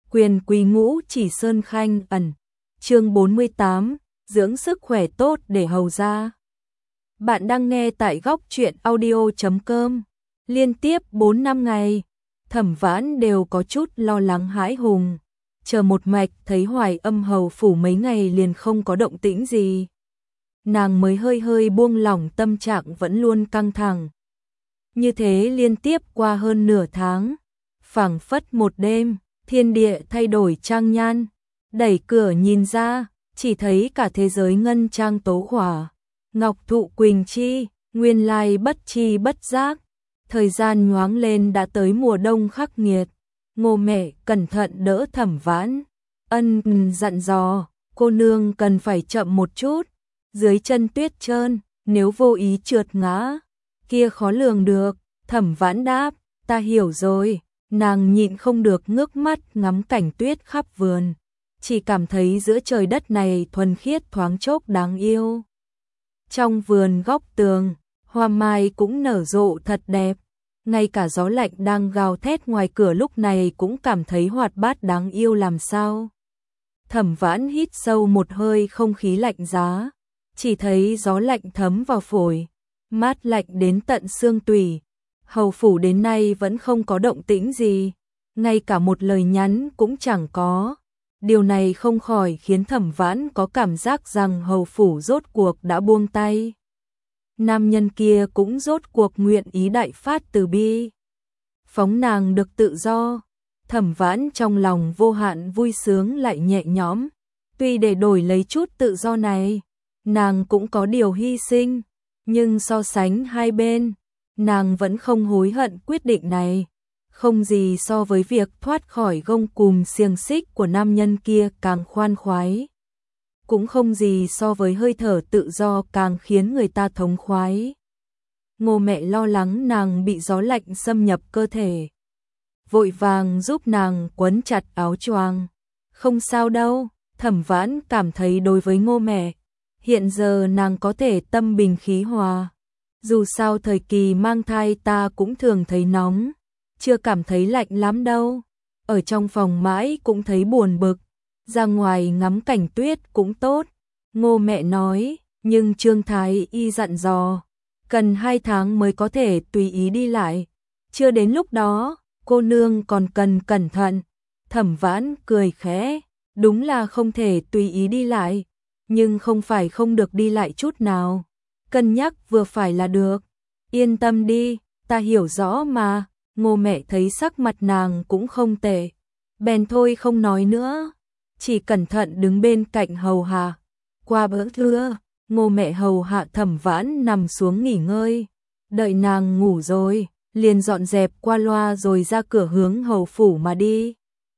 Quyền quý ngũ chỉ sơn khanh ẩn. Chương 48, dưỡng sức khỏe tốt để hầu ra. Bạn đang nghe tại góc truyện audio.com. Liên tiếp 4-5 ngày, Thẩm Vãn đều có chút lo lắng hãi hùng. Chờ một mạch thấy Hoài Âm hầu phủ mấy ngày liền không có động tĩnh gì. Nàng mới hơi hơi buông lỏng, tâm trạng vẫn luôn căng thẳng. Như thế liên tiếp qua hơn nửa tháng, phảng phất một đêm, thiên địa thay đổi trang nhan. Đẩy cửa nhìn ra, chỉ thấy cả thế giới ngân trang tố khỏa, ngọc thụ quỳnh chi, nguyên lai bất chi bất giác. Thời gian nhoáng lên đã tới mùa đông khắc nghiệt. Ngô mẹ cẩn thận đỡ Thẩm Vãn, ân dặn dò, cô nương cần phải chậm một chút, dưới chân tuyết trơn, nếu vô ý trượt ngã, kia khó lường được. Thẩm Vãn đáp, ta hiểu rồi. Nàng nhịn không được ngước mắt ngắm cảnh tuyết khắp vườn, chỉ cảm thấy giữa trời đất này thuần khiết thoáng chốc đáng yêu. Trong vườn góc tường, hoa mai cũng nở rộ thật đẹp, ngay cả gió lạnh đang gào thét ngoài cửa lúc này cũng cảm thấy hoạt bát đáng yêu làm sao. Thẩm Vãn hít sâu một hơi không khí lạnh giá, chỉ thấy gió lạnh thấm vào phổi, mát lạnh đến tận xương tủy. Hầu phủ đến nay vẫn không có động tĩnh gì, ngay cả một lời nhắn cũng chẳng có. Điều này không khỏi khiến Thẩm Vãn có cảm giác rằng hầu phủ rốt cuộc đã buông tay. Nam nhân kia cũng rốt cuộc nguyện ý đại phát từ bi, phóng nàng được tự do. Thẩm Vãn trong lòng vô hạn vui sướng lại nhẹ nhõm. Tuy để đổi lấy chút tự do này, nàng cũng có điều hy sinh, nhưng so sánh hai bên, nàng vẫn không hối hận quyết định này. Không gì so với việc thoát khỏi gông cùm xiềng xích của nam nhân kia càng khoan khoái. Cũng không gì so với hơi thở tự do càng khiến người ta thống khoái. Ngô mẹ lo lắng nàng bị gió lạnh xâm nhập cơ thể, vội vàng giúp nàng quấn chặt áo choàng. Không sao đâu. Thẩm Vãn cảm thấy đối với Ngô mẹ, hiện giờ nàng có thể tâm bình khí hòa. Dù sao thời kỳ mang thai ta cũng thường thấy nóng, chưa cảm thấy lạnh lắm đâu. Ở trong phòng mãi cũng thấy buồn bực, ra ngoài ngắm cảnh tuyết cũng tốt. Ngô mẹ nói, nhưng Trương Thái Y dặn dò, cần 2 tháng mới có thể tùy ý đi lại. Chưa đến lúc đó, cô nương còn cần cẩn thận. Thẩm Vãn cười khẽ, đúng là không thể tùy ý đi lại, nhưng không phải không được đi lại chút nào. Cân nhắc vừa phải là được. Yên tâm đi, ta hiểu rõ mà. Ngô mẹ thấy sắc mặt nàng cũng không tệ, bèn thôi không nói nữa, chỉ cẩn thận đứng bên cạnh hầu hạ. Qua bữa trưa, Ngô mẹ hầu hạ Thẩm Vãn nằm xuống nghỉ ngơi, đợi nàng ngủ rồi, liền dọn dẹp qua loa rồi ra cửa hướng hầu phủ mà đi.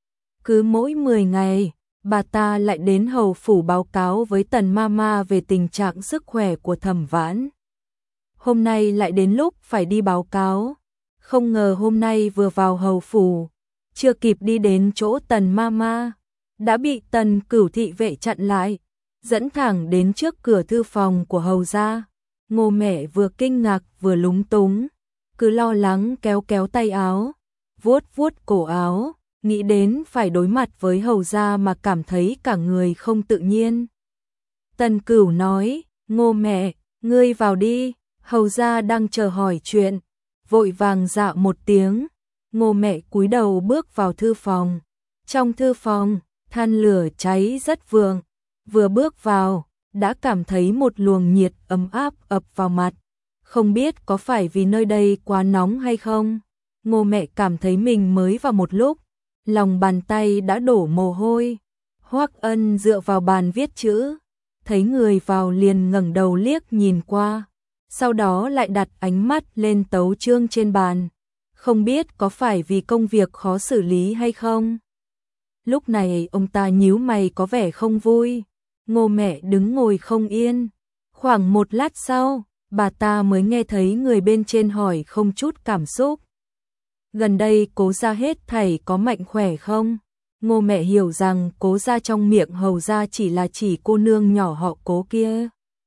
Cứ mỗi 10 ngày, bà ta lại đến hầu phủ báo cáo với Tần Mama về tình trạng sức khỏe của Thẩm Vãn. Hôm nay lại đến lúc phải đi báo cáo, không ngờ hôm nay vừa vào hầu phủ, chưa kịp đi đến chỗ Tần Mama, đã bị Tần Cửu thị vệ chặn lại, dẫn thẳng đến trước cửa thư phòng của hầu gia. Ngô mẹ vừa kinh ngạc vừa lúng túng, cứ lo lắng kéo kéo tay áo, vuốt vuốt cổ áo, nghĩ đến phải đối mặt với hầu gia mà cảm thấy cả người không tự nhiên. Tần Cửu nói, Ngô mẹ, ngươi vào đi, hầu gia đang chờ hỏi chuyện. Vội vàng dạ một tiếng, Ngô mẹ cúi đầu bước vào thư phòng. Trong thư phòng, than lửa cháy rất vượng, vừa bước vào, đã cảm thấy một luồng nhiệt ấm áp ập vào mặt. Không biết có phải vì nơi đây quá nóng hay không? Ngô mẹ cảm thấy mình mới vào một lúc, lòng bàn tay đã đổ mồ hôi. Hoắc Ân dựa vào bàn viết chữ, thấy người vào liền ngẩng đầu liếc nhìn qua, sau đó lại đặt ánh mắt lên tấu chương trên bàn. Không biết có phải vì công việc khó xử lý hay không? Lúc này ông ta nhíu mày có vẻ không vui. Ngô mẹ đứng ngồi không yên. Khoảng một lát sau, bà ta mới nghe thấy người bên trên hỏi không chút cảm xúc, gần đây Cố gia hết thảy có mạnh khỏe không? Ngô mẹ hiểu rằng Cố gia trong miệng hầu gia chỉ cô nương nhỏ họ Cố kia,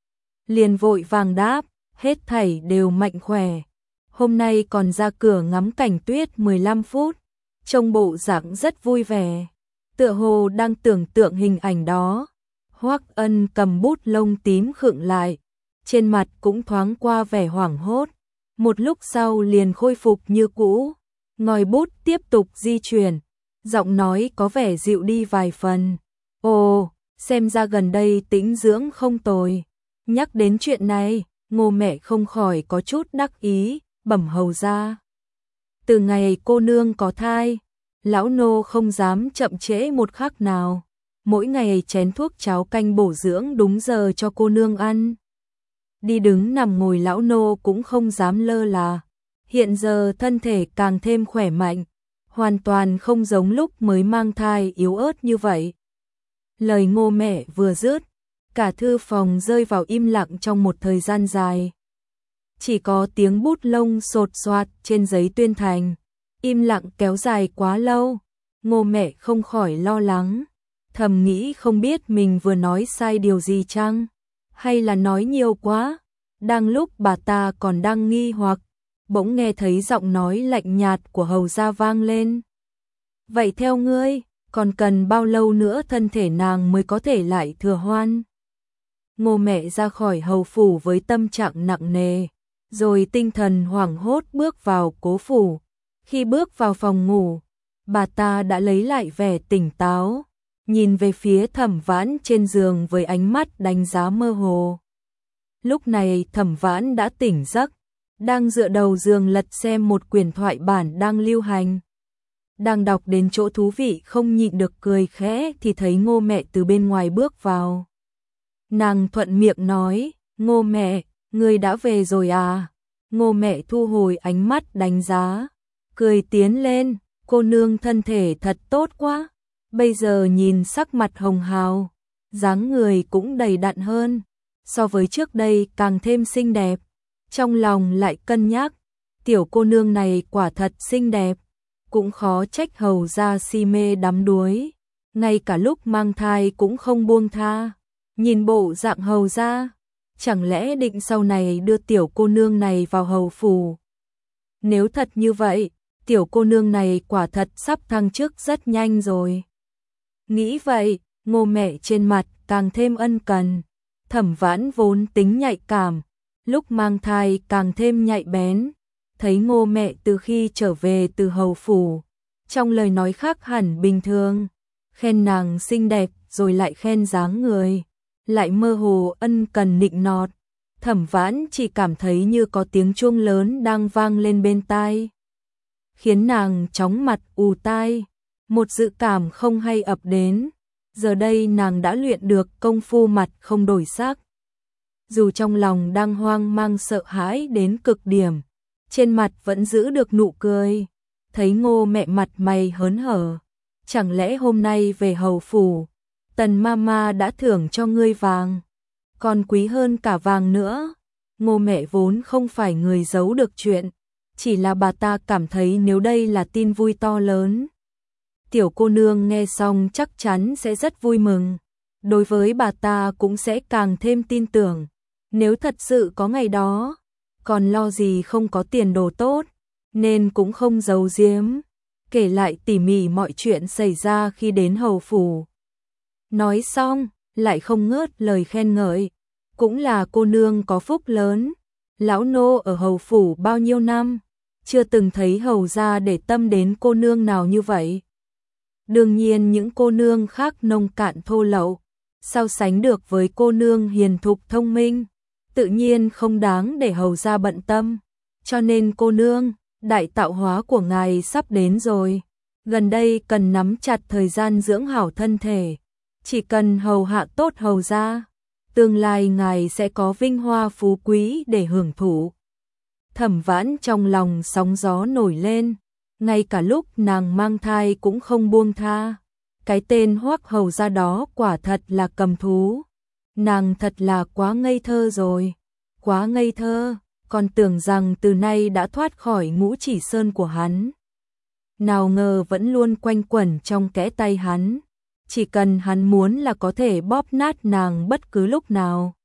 liền vội vàng đáp, hết thảy đều mạnh khỏe. Hôm nay còn ra cửa ngắm cảnh tuyết 15 phút, trông bộ dạng rất vui vẻ. tựa hồ đang tưởng tượng hình ảnh đó. Hoắc Ân cầm bút lông tím khựng lại, trên mặt cũng thoáng qua vẻ hoảng hốt, một lúc sau liền khôi phục như cũ, ngòi bút tiếp tục di chuyển, giọng nói có vẻ dịu đi vài phần. Ồ, xem ra gần đây tĩnh dưỡng không tồi. Nhắc đến chuyện này, Ngô mẹ không khỏi có chút đắc ý, bẩm hầu ra. Từ ngày cô nương có thai, lão nô không dám chậm trễ một khắc nào, mỗi ngày chén thuốc cháo canh bổ dưỡng đúng giờ cho cô nương ăn. Đi đứng nằm ngồi lão nô cũng không dám lơ là, hiện giờ thân thể càng thêm khỏe mạnh, hoàn toàn không giống lúc mới mang thai yếu ớt như vậy. Lời Ngô mẹ vừa dứt, cả thư phòng rơi vào im lặng trong một thời gian dài. Chỉ có tiếng bút lông sột soạt trên giấy tuyên thành, im lặng kéo dài quá lâu, Ngô mẹ không khỏi lo lắng, thầm nghĩ không biết mình vừa nói sai điều gì chăng, hay là nói nhiều quá. Đang lúc bà ta còn đang nghi hoặc, bỗng nghe thấy giọng nói lạnh nhạt của hầu gia vang lên. Vậy theo ngươi, còn cần bao lâu nữa thân thể nàng mới có thể lại thừa hoan? Ngô mẹ ra khỏi hầu phủ với tâm trạng nặng nề, rồi tinh thần hoảng hốt bước vào cố phủ. Khi bước vào phòng ngủ, bà ta đã lấy lại vẻ tỉnh táo, nhìn về phía Thẩm Vãn trên giường với ánh mắt đánh giá mơ hồ. Lúc này Thẩm Vãn đã tỉnh giấc, đang dựa đầu giường lật xem một quyển thoại bản đang lưu hành. Đang đọc đến chỗ thú vị không nhịn được cười khẽ thì thấy Ngô mẹ từ bên ngoài bước vào. Nàng thuận miệng nói, Ngô mẹ, ngươi đã về rồi à? Ngô mẹ thu hồi ánh mắt đánh giá, cười tiến lên, cô nương thân thể thật tốt quá. Bây giờ nhìn sắc mặt hồng hào, dáng người cũng đầy đặn hơn, so với trước đây càng thêm xinh đẹp. Trong lòng lại cân nhắc, tiểu cô nương này quả thật xinh đẹp, cũng khó trách hầu gia si mê đắm đuối, ngay cả lúc mang thai cũng không buông tha. Nhìn bộ dạng hầu gia, chẳng lẽ định sau này đưa tiểu cô nương này vào hầu phủ? Nếu thật như vậy, tiểu cô nương này quả thật sắp thăng chức rất nhanh rồi. Nghĩ vậy, Ngô mẹ trên mặt càng thêm ân cần. Thẩm Vãn vốn tính nhạy cảm, lúc mang thai càng thêm nhạy bén. Thấy Ngô mẹ từ khi trở về từ hầu phủ, trong lời nói khác hẳn bình thường, khen nàng xinh đẹp rồi lại khen dáng người, lại mơ hồ ân cần nịnh nọt. Thẩm Vãn chỉ cảm thấy như có tiếng chuông lớn đang vang lên bên tai, khiến nàng chóng mặt ù tai, một dự cảm không hay ập đến. Giờ đây nàng đã luyện được công phu mặt không đổi sắc. Dù trong lòng đang hoang mang sợ hãi đến cực điểm, trên mặt vẫn giữ được nụ cười. Thấy Ngô mẹ mặt mày hớn hở, chẳng lẽ hôm nay về hầu phủ, Tần mama đã thưởng cho ngươi vàng, còn quý hơn cả vàng nữa. Ngô mẹ vốn không phải người giấu được chuyện, chỉ là bà ta cảm thấy nếu đây là tin vui to lớn, tiểu cô nương nghe xong chắc chắn sẽ rất vui mừng. Đối với bà ta cũng sẽ càng thêm tin tưởng, nếu thật sự có ngày đó, còn lo gì không có tiền đồ tốt, nên cũng không giấu giếm, kể lại tỉ mỉ mọi chuyện xảy ra khi đến hầu phủ. Nói xong, lại không ngớt lời khen ngợi, cũng là cô nương có phúc lớn, lão nô ở hầu phủ bao nhiêu năm, chưa từng thấy hầu gia để tâm đến cô nương nào như vậy. Đương nhiên những cô nương khác nông cạn thô lậu, so sánh được với cô nương hiền thục thông minh, tự nhiên không đáng để hầu gia bận tâm. Cho nên cô nương, đại tạo hóa của ngài sắp đến rồi, gần đây cần nắm chặt thời gian dưỡng hảo thân thể, chỉ cần hầu hạ tốt hầu gia, tương lai ngài sẽ có vinh hoa phú quý để hưởng thụ. Thẩm Vãn trong lòng sóng gió nổi lên, ngay cả lúc nàng mang thai cũng không buông tha. Cái tên Hoắc hầu gia đó quả thật là cầm thú. Nàng thật là quá ngây thơ rồi, quá ngây thơ, còn tưởng rằng từ nay đã thoát khỏi ngũ chỉ sơn của hắn. Nào ngờ vẫn luôn quanh quẩn trong kẽ tay hắn, chỉ cần hắn muốn là có thể bóp nát nàng bất cứ lúc nào.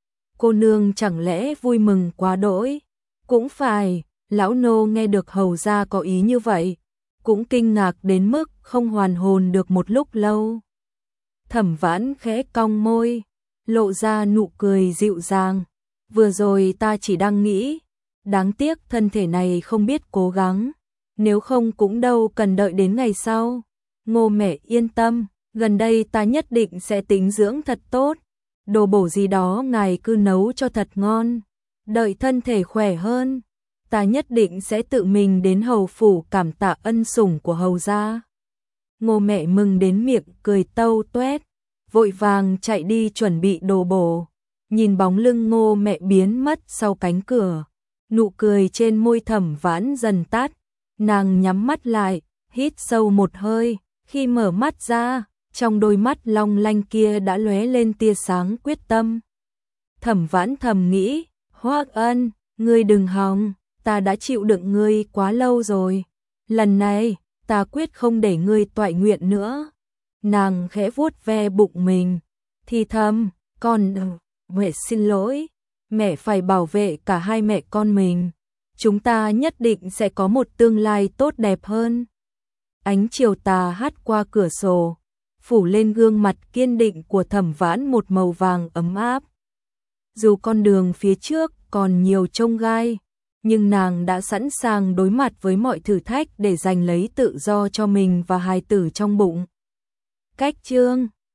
Cô nương chẳng lẽ vui mừng quá đỗi? Cũng phải, lão nô nghe được hầu gia có ý như vậy, cũng kinh ngạc đến mức không hoàn hồn được một lúc lâu. Thẩm Vãn khẽ cong môi, lộ ra nụ cười dịu dàng. Vừa rồi ta chỉ đang nghĩ, đáng tiếc thân thể này không biết cố gắng, nếu không cũng đâu cần đợi đến ngày sau. Ngô mẹ yên tâm, gần đây ta nhất định sẽ tính dưỡng thật tốt, đồ bổ gì đó ngài cứ nấu cho thật ngon, đợi thân thể khỏe hơn, ta nhất định sẽ tự mình đến hầu phủ cảm tạ ân sủng của hầu gia. Ngô mẹ mừng đến miệng cười tâu tuét, vội vàng chạy đi chuẩn bị đồ bổ. Nhìn bóng lưng Ngô mẹ biến mất sau cánh cửa, nụ cười trên môi Thẩm Vãn dần tắt, nàng nhắm mắt lại, hít sâu một hơi, khi mở mắt ra, trong đôi mắt long lanh kia đã lóe lên tia sáng quyết tâm. Thẩm Vãn thầm nghĩ, Hoắc Ân, ngươi đừng hòng, ta đã chịu đựng ngươi quá lâu rồi, lần này, ta quyết không để ngươi toại nguyện nữa. Nàng khẽ vuốt ve bụng mình, thì thầm, mẹ xin lỗi, mẹ phải bảo vệ cả hai mẹ con mình, chúng ta nhất định sẽ có một tương lai tốt đẹp hơn. Ánh chiều tà hắt qua cửa sổ, phủ lên gương mặt kiên định của Thẩm Vãn một màu vàng ấm áp. Dù con đường phía trước còn nhiều chông gai, nhưng nàng đã sẵn sàng đối mặt với mọi thử thách để giành lấy tự do cho mình và hài tử trong bụng. Cách chương